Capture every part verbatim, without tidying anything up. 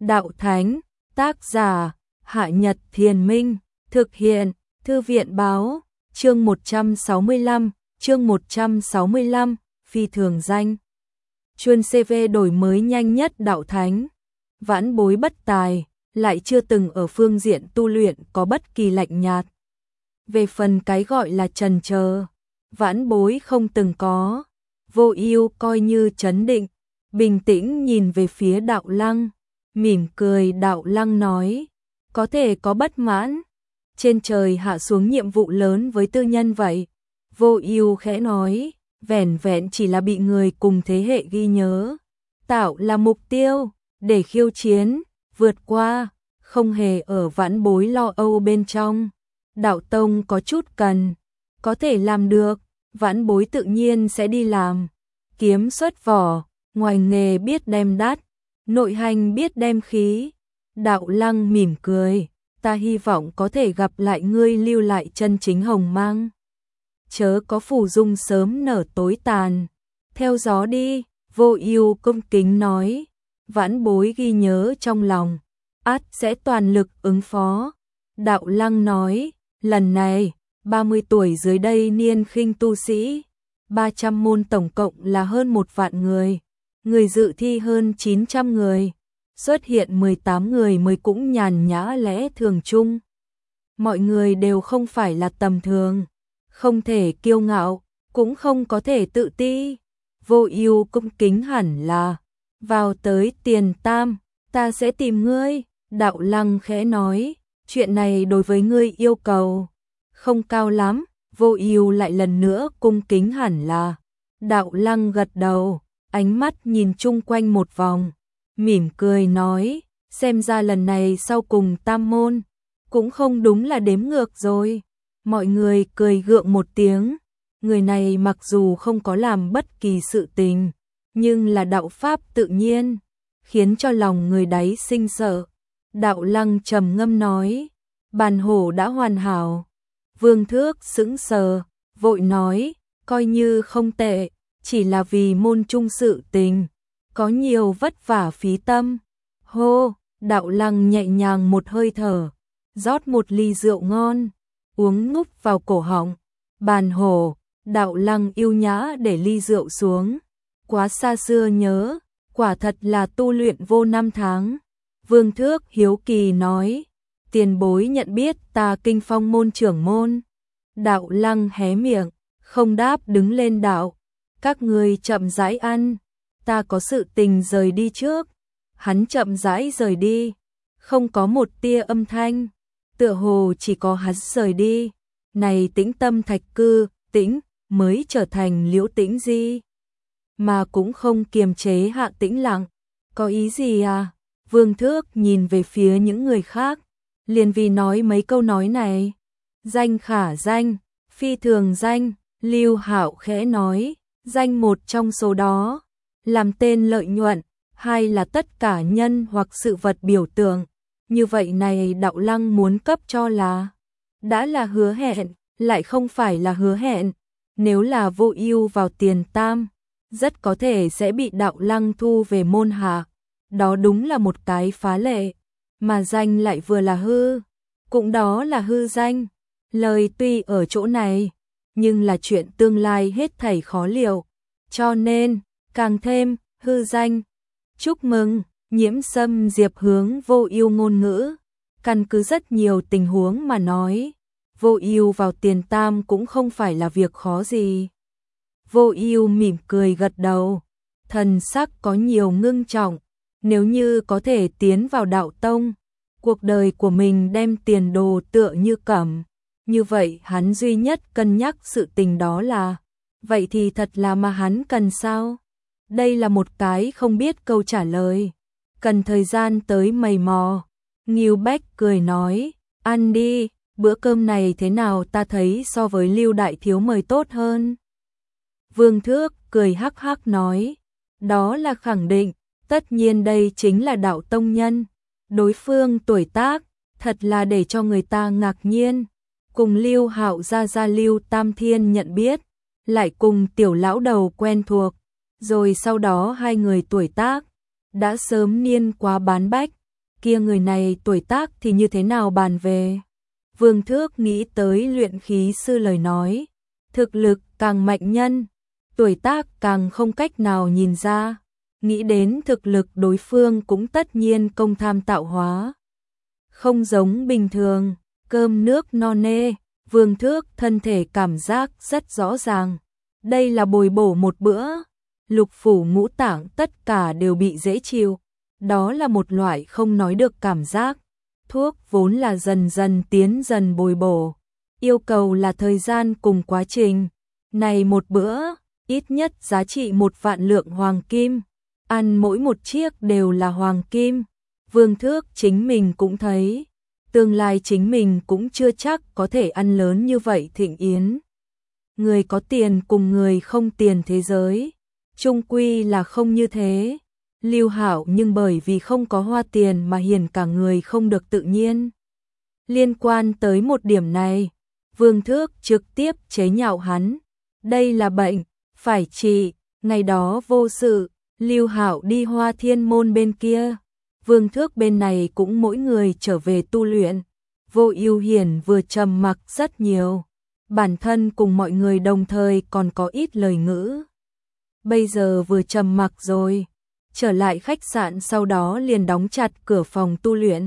Đạo Thánh, tác giả, Hạ Nhật Thiền Minh, thực hiện, Thư viện Báo, chương một trăm sáu mươi lăm, chương một trăm sáu mươi lăm, phi thường danh. Chuyên xê vê đổi mới nhanh nhất Đạo Thánh, vãn bối bất tài, lại chưa từng ở phương diện tu luyện có bất kỳ lạnh nhạt. Về phần cái gọi là trần chờ, vãn bối không từng có. Vô Ưu coi như trấn định, bình tĩnh nhìn về phía Đạo Lăng, mỉm cười. Đạo Lăng nói, có thể có bất mãn, trên trời hạ xuống nhiệm vụ lớn với tư nhân vậy. Vô Ưu khẽ nói, vẻn vẹn chỉ là bị người cùng thế hệ ghi nhớ, tạo là mục tiêu, để khiêu chiến, vượt qua, không hề ở vãn bối lo âu bên trong. Đạo tông có chút cần, có thể làm được, vãn bối tự nhiên sẽ đi làm. Kiếm xuất vỏ, ngoài nghề biết đem đắt, nội hành biết đem khí. Đạo Lăng mỉm cười, ta hy vọng có thể gặp lại ngươi lưu lại chân chính hồng mang. Chớ có phù dung sớm nở tối tàn, theo gió đi. Vô Ưu cung kính nói, vãn bối ghi nhớ trong lòng, ắt sẽ toàn lực ứng phó. Đạo Lăng nói, lần này, ba mươi tuổi dưới đây niên khinh tu sĩ, ba trăm môn tổng cộng là hơn một vạn người, người dự thi hơn chín trăm người, xuất hiện mười tám người mới cũng nhàn nhã lẽ thường chung. Mọi người đều không phải là tầm thường, không thể kiêu ngạo, cũng không có thể tự ti. Vô Ưu cung kính hẳn là, vào tới tiền tam, ta sẽ tìm ngươi. Đạo Lăng khẽ nói, chuyện này đối với ngươi yêu cầu không cao lắm. Vô Ưu lại lần nữa cung kính hẳn là. Đạo Lăng gật đầu, ánh mắt nhìn chung quanh một vòng, mỉm cười nói, xem ra lần này sau cùng tam môn, cũng không đúng là đếm ngược rồi. Mọi người cười gượng một tiếng, người này mặc dù không có làm bất kỳ sự tình, nhưng là đạo pháp tự nhiên, khiến cho lòng người đáy sinh sợ. Đạo Lăng trầm ngâm nói, bàn hổ đã hoàn hảo. Vương Thước sững sờ, vội nói, coi như không tệ, chỉ là vì môn trung sự tình, có nhiều vất vả phí tâm. Hô, Đạo Lăng nhẹ nhàng một hơi thở, rót một ly rượu ngon, uống ngúp vào cổ họng. Bàn hổ, Đạo Lăng yêu nhã để ly rượu xuống, quá xa xưa nhớ, quả thật là tu luyện vô năm tháng. Vương Thước hiếu kỳ nói, tiền bối nhận biết ta Kinh Phong môn trưởng môn. Đạo Lăng hé miệng, không đáp, đứng lên. Đạo, các ngươi chậm rãi ăn, ta có sự tình rời đi trước. Hắn chậm rãi rời đi, không có một tia âm thanh, tựa hồ chỉ có hắn rời đi. Này Tĩnh Tâm Thạch Cư, tĩnh mới trở thành Liễu Tĩnh Di, mà cũng không kiềm chế hạ tĩnh lặng. Có ý gì à? Vương Thước nhìn về phía những người khác, liền vì nói mấy câu nói này. Danh khả danh, phi thường danh. Lưu Hạo khẽ nói, danh một trong số đó, làm tên lợi nhuận, hai là tất cả nhân hoặc sự vật biểu tượng. Như vậy này Đạo Lăng muốn cấp cho là, đã là hứa hẹn, lại không phải là hứa hẹn. Nếu là Vô Ưu vào tiền tam, rất có thể sẽ bị Đạo Lăng thu về môn hạ. Đó đúng là một cái phá lệ, mà danh lại vừa là hư, cũng đó là hư danh. Lời tuy ở chỗ này, nhưng là chuyện tương lai hết thảy khó liệu, cho nên càng thêm hư danh. Chúc mừng. Nhiễm Sâm Diệp hướng Vô Ưu ngôn ngữ, căn cứ rất nhiều tình huống mà nói, Vô Ưu vào tiền tam cũng không phải là việc khó gì. Vô Ưu mỉm cười gật đầu, thần sắc có nhiều ngưng trọng. Nếu như có thể tiến vào đạo tông, cuộc đời của mình đem tiền đồ tựa như cẩm, như vậy hắn duy nhất cân nhắc sự tình đó là, vậy thì thật là mà hắn cần sao? Đây là một cái không biết câu trả lời, cần thời gian tới mày mò. Ngưu Bách cười nói, ăn đi, bữa cơm này thế nào, ta thấy so với Lưu đại thiếu mời tốt hơn. Vương Thước cười hắc hắc nói, đó là khẳng định, tất nhiên đây chính là đạo tông nhân. Đối phương tuổi tác, thật là để cho người ta ngạc nhiên. Cùng Lưu Hạo gia gia Lưu Tam Thiên nhận biết, lại cùng tiểu lão đầu quen thuộc, rồi sau đó hai người tuổi tác đã sớm niên quá bán bách, kia người này tuổi tác thì như thế nào bàn về. Vương Thước nghĩ tới luyện khí sư lời nói, thực lực càng mạnh nhân, tuổi tác càng không cách nào nhìn ra, nghĩ đến thực lực đối phương cũng tất nhiên công tham tạo hóa. Không giống bình thường, cơm nước no nê, Vương Thước thân thể cảm giác rất rõ ràng. Đây là bồi bổ một bữa, lục phủ ngũ tạng tất cả đều bị dễ chịu. Đó là một loại không nói được cảm giác. Thuốc vốn là dần dần tiến dần bồi bổ, yêu cầu là thời gian cùng quá trình. Này một bữa, ít nhất giá trị một vạn lượng hoàng kim, ăn mỗi một chiếc đều là hoàng kim. Vương Thước chính mình cũng thấy, tương lai chính mình cũng chưa chắc có thể ăn lớn như vậy thịnh yến. Người có tiền cùng người không tiền thế giới, chung quy là không như thế. Lưu Hạo nhưng bởi vì không có hoa tiền mà hiền cả người không được tự nhiên. Liên quan tới một điểm này, Vương Thước trực tiếp chế nhạo hắn. Đây là bệnh, phải trị, ngày đó vô sự, Lưu Hạo đi Hoa Thiên Môn bên kia. Vương Thước bên này cũng mỗi người trở về tu luyện. Vô Ưu Hiển vừa trầm mặc rất nhiều. Bản thân cùng mọi người đồng thời còn có ít lời ngữ. Bây giờ vừa trầm mặc rồi. Trở lại khách sạn sau đó liền đóng chặt cửa phòng tu luyện.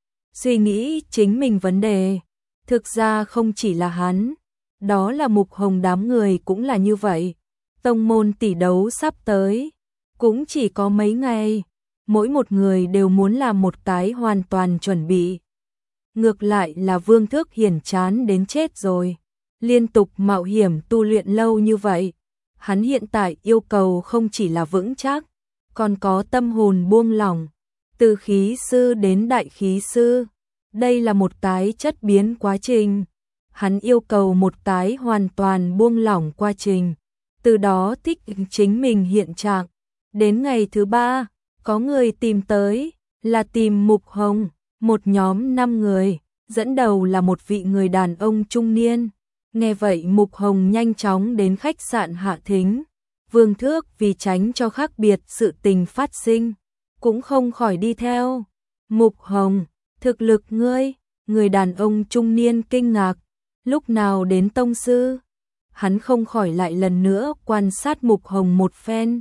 Suy nghĩ chính mình vấn đề. Thực ra không chỉ là hắn. Đó là Mục Hồng đám người cũng là như vậy. Tông môn tỷ đấu sắp tới. Cũng chỉ có mấy ngày. Mỗi một người đều muốn làm một cái hoàn toàn chuẩn bị. Ngược lại là Vương Thước hiển chán đến chết rồi. Liên tục mạo hiểm tu luyện lâu như vậy. Hắn hiện tại yêu cầu không chỉ là vững chắc, còn có tâm hồn buông lỏng. Từ khí sư đến đại khí sư. Đây là một cái chất biến quá trình. Hắn yêu cầu một cái hoàn toàn buông lỏng quá trình. Từ đó thích chính mình hiện trạng. Đến ngày thứ ba, có người tìm tới, là tìm Mục Hồng, một nhóm năm người, dẫn đầu là một vị người đàn ông trung niên. Nghe vậy Mục Hồng nhanh chóng đến khách sạn hạ thính. Vương Thước vì tránh cho khác biệt sự tình phát sinh, cũng không khỏi đi theo. Mục Hồng, thực lực ngươi, người đàn ông trung niên kinh ngạc, lúc nào đến tông sư? Hắn không khỏi lại lần nữa quan sát Mục Hồng một phen.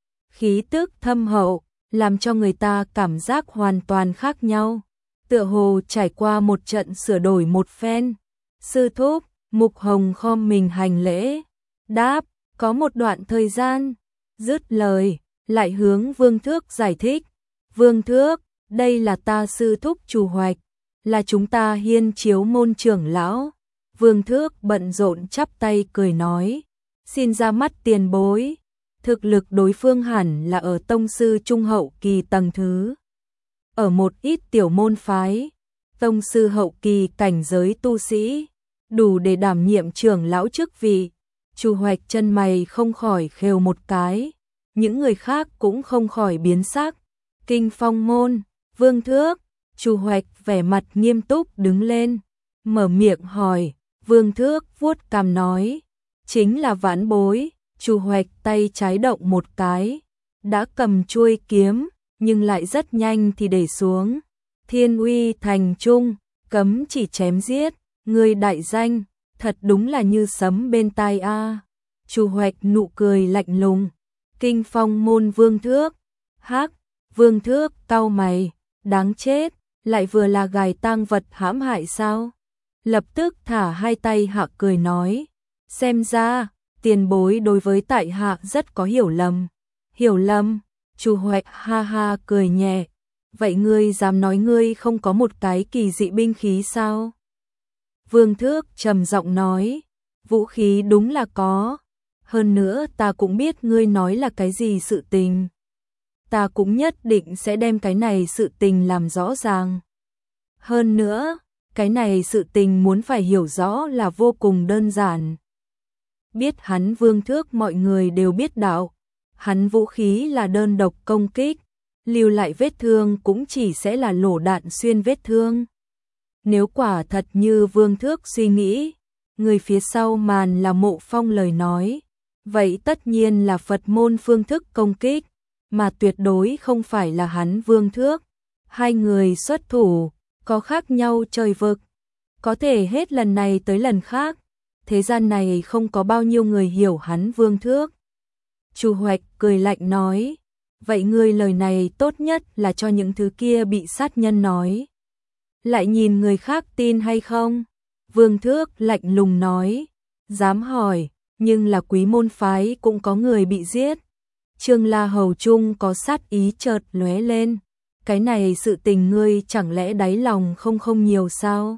Khí tức thâm hậu, làm cho người ta cảm giác hoàn toàn khác nhau. Tựa hồ trải qua một trận sửa đổi một phen. Sư thúc, Mục Hồng khom mình hành lễ, đáp, có một đoạn thời gian, dứt lời, lại hướng Vương Thước giải thích. Vương Thước, đây là ta sư thúc Chu Hoạch, là chúng ta Hiên Chiếu môn trưởng lão. Vương Thước bận rộn chắp tay cười nói, xin ra mắt tiền bối. Thực lực đối phương hẳn là ở tông sư trung hậu kỳ tầng thứ. Ở một ít tiểu môn phái, tông sư hậu kỳ cảnh giới tu sĩ, đủ để đảm nhiệm trưởng lão chức vị. Chu Hoạch chân mày không khỏi khều một cái, những người khác cũng không khỏi biến sắc. Kinh Phong môn, Vương Thước, Chu Hoạch vẻ mặt nghiêm túc đứng lên, mở miệng hỏi. Vương Thước vuốt cằm nói, chính là vãn bối. Chu Hoạch tay trái động một cái, đã cầm chuôi kiếm, nhưng lại rất nhanh thì để xuống. Thiên Uy Thành Trung, cấm chỉ chém giết, người đại danh, thật đúng là như sấm bên tai a. À. Chu Hoạch nụ cười lạnh lùng. Kinh Phong môn Vương Thước, hắc. Vương Thước cau mày, đáng chết, lại vừa là gài tang vật hãm hại sao? Lập tức thả hai tay hạ cười nói, xem ra tiền bối đối với tại hạ rất có hiểu lầm. Hiểu lầm? Chu Hoạch ha ha cười nhẹ. Vậy ngươi dám nói ngươi không có một cái kỳ dị binh khí sao? Vương Thước trầm giọng nói, vũ khí đúng là có. Hơn nữa ta cũng biết ngươi nói là cái gì sự tình. Ta cũng nhất định sẽ đem cái này sự tình làm rõ ràng. Hơn nữa, cái này sự tình muốn phải hiểu rõ là vô cùng đơn giản. Biết hắn Vương Thước mọi người đều biết đạo. Hắn vũ khí là đơn độc công kích, lưu lại vết thương cũng chỉ sẽ là lỗ đạn xuyên vết thương. Nếu quả thật như Vương Thước suy nghĩ, người phía sau màn là Mộ Phong lời nói, vậy tất nhiên là Phật môn phương thức công kích, mà tuyệt đối không phải là hắn Vương Thước. Hai người xuất thủ, có khác nhau trời vực. Có thể hết lần này tới lần khác, thế gian này không có bao nhiêu người hiểu hắn Vương Thước. Chu Hoạch cười lạnh nói, vậy ngươi lời này tốt nhất là cho những thứ kia bị sát nhân nói. Lại nhìn người khác tin hay không? Vương Thước lạnh lùng nói, dám hỏi, nhưng là Quý môn phái cũng có người bị giết. Trương La Hầu Trung có sát ý chợt lóe lên, cái này sự tình ngươi chẳng lẽ đáy lòng không không nhiều sao?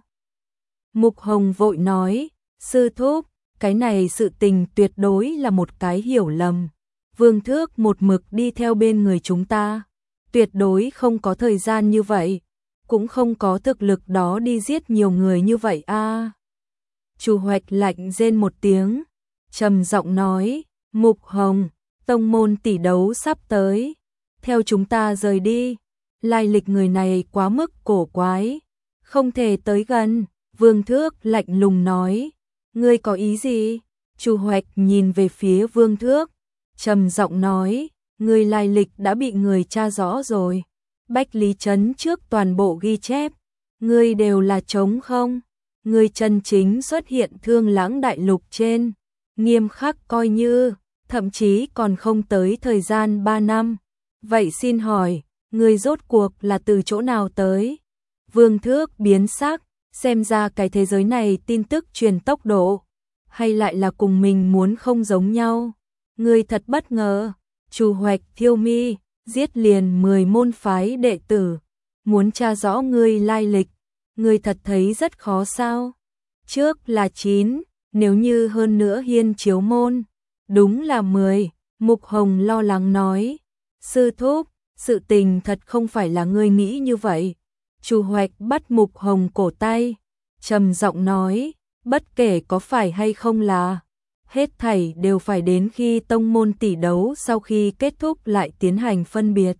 Mục Hồng vội nói, sư thúc, cái này sự tình tuyệt đối là một cái hiểu lầm. Vương Thước một mực đi theo bên người chúng ta, tuyệt đối không có thời gian như vậy, cũng không có thực lực đó đi giết nhiều người như vậy a. À. Chu Hoạch lạnh rên một tiếng, trầm giọng nói, Mục Hồng, tông môn tỷ đấu sắp tới, theo chúng ta rời đi, lai lịch người này quá mức cổ quái, không thể tới gần. Vương Thước lạnh lùng nói, ngươi có ý gì? Chu Hoạch nhìn về phía Vương Thước, trầm giọng nói, ngươi lai lịch đã bị người tra rõ rồi. Bách Lý Trấn trước toàn bộ ghi chép, ngươi đều là trống không? Ngươi chân chính xuất hiện Thương Lãng đại lục trên, nghiêm khắc coi như, thậm chí còn không tới thời gian ba năm. Vậy xin hỏi, ngươi rốt cuộc là từ chỗ nào tới? Vương Thước biến sắc, xem ra cái thế giới này tin tức truyền tốc độ, hay lại là cùng mình muốn không giống nhau. Ngươi thật bất ngờ. Chu Hoạch thiêu mi, giết liền mười môn phái đệ tử, muốn tra rõ ngươi lai lịch, ngươi thật thấy rất khó sao? Trước là chín, nếu như hơn nữa Hiên Chiếu môn, đúng là mười. Mục Hồng lo lắng nói, sư thúc, sự tình thật không phải là ngươi nghĩ như vậy. Chu Hoạch bắt Mục Hồng cổ tay, trầm giọng nói, bất kể có phải hay không là, hết thảy đều phải đến khi tông môn tỷ đấu sau khi kết thúc lại tiến hành phân biệt.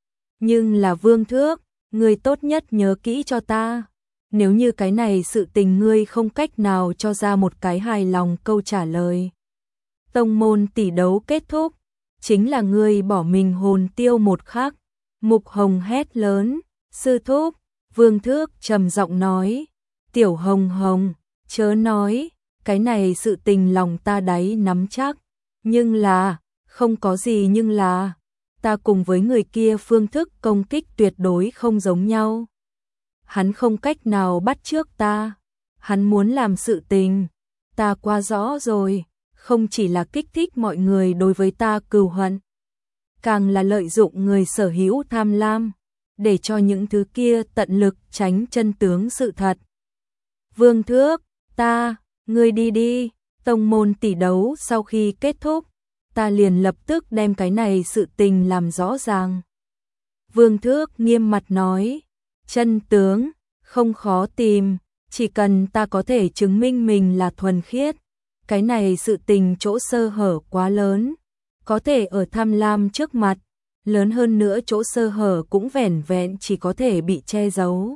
Nhưng là Vương Thước, ngươi tốt nhất nhớ kỹ cho ta, nếu như cái này sự tình ngươi không cách nào cho ra một cái hài lòng câu trả lời. Tông môn tỷ đấu kết thúc, chính là ngươi bỏ mình hồn tiêu một khắc. Mục Hồng hét lớn, sư thúc. Vương Thước trầm giọng nói, Tiểu Hồng Hồng, chớ nói, cái này sự tình lòng ta đáy nắm chắc, nhưng là, không có gì nhưng là, ta cùng với người kia phương thức công kích tuyệt đối không giống nhau. Hắn không cách nào bắt chước ta, hắn muốn làm sự tình, ta qua rõ rồi, không chỉ là kích thích mọi người đối với ta cừu hận, càng là lợi dụng người sở hữu tham lam, để cho những thứ kia tận lực tránh chân tướng sự thật. Vương Thước, ta, ngươi đi đi, tông môn tỷ đấu sau khi kết thúc, ta liền lập tức đem cái này sự tình làm rõ ràng. Vương Thước nghiêm mặt nói, chân tướng, không khó tìm, chỉ cần ta có thể chứng minh mình là thuần khiết, cái này sự tình chỗ sơ hở quá lớn, có thể ở tham lam trước mặt, lớn hơn nữa chỗ sơ hở cũng vẻn vẹn chỉ có thể bị che giấu.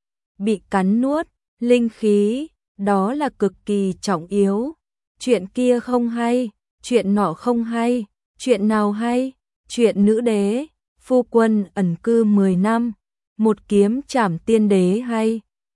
Bị cắn nuốt, linh khí, đó là cực kỳ trọng yếu. Chuyện kia không hay, chuyện nọ không hay, chuyện nào hay, chuyện nữ đế, phu quân ẩn cư mười năm, một kiếm trảm tiên đế hay,